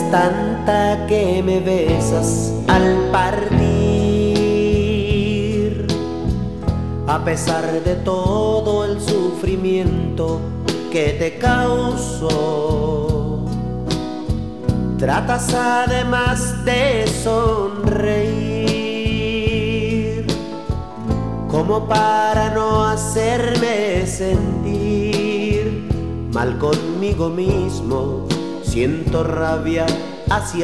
tanta que me besas al partir, a pesar de todo el sufrimiento que te causo. Tratas además de sonreír, como para no hacerme sentir mal conmigo mismo. Siento rabia hacia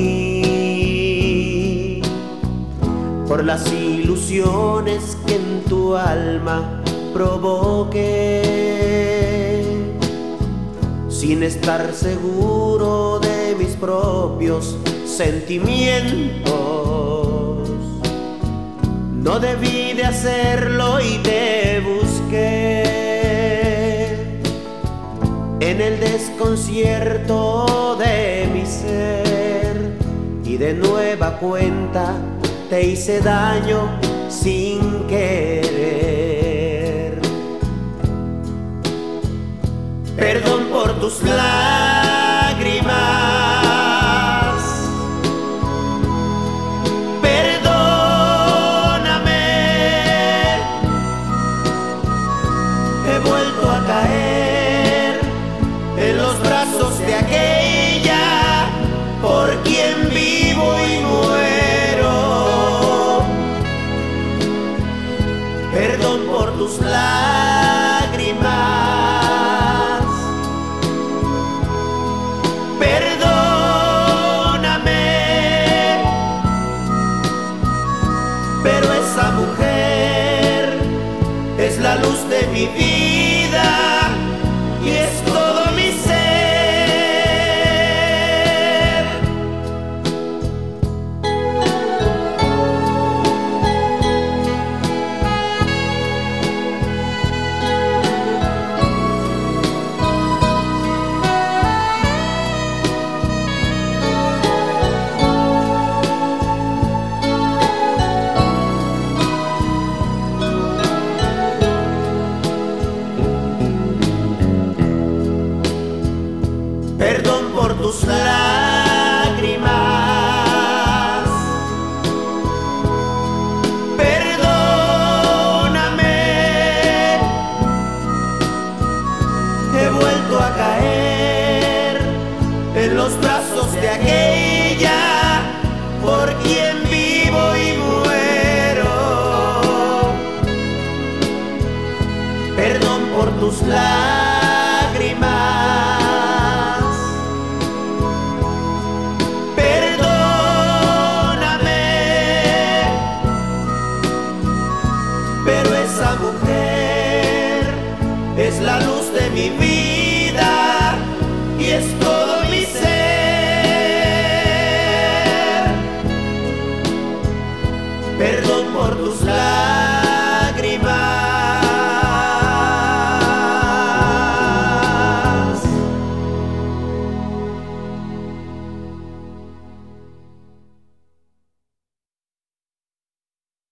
mí por las ilusiones que en tu alma provoqué, sin estar seguro de mis propios sentimientos. No debí de hacerlo y te busqué en el desconcierto de mi ser, y de nueva cuenta te hice daño sin querer. Perdón por tus lágrimas, perdóname, he vuelto a caer en los brazos de aquella por quien vivo y muero. Perdón por tus lágrimas, perdóname, pero esa mujer es la luz de mi vida y es todo mi ser. Perdón por tus lágrimas, perdóname, he vuelto a caer en los brazos de aquella por quien vivo y muero. Perdón por tus lágrimas, pero esa mujer es la luz de mi vida y es todo mi ser. Perdón por tus lágrimas,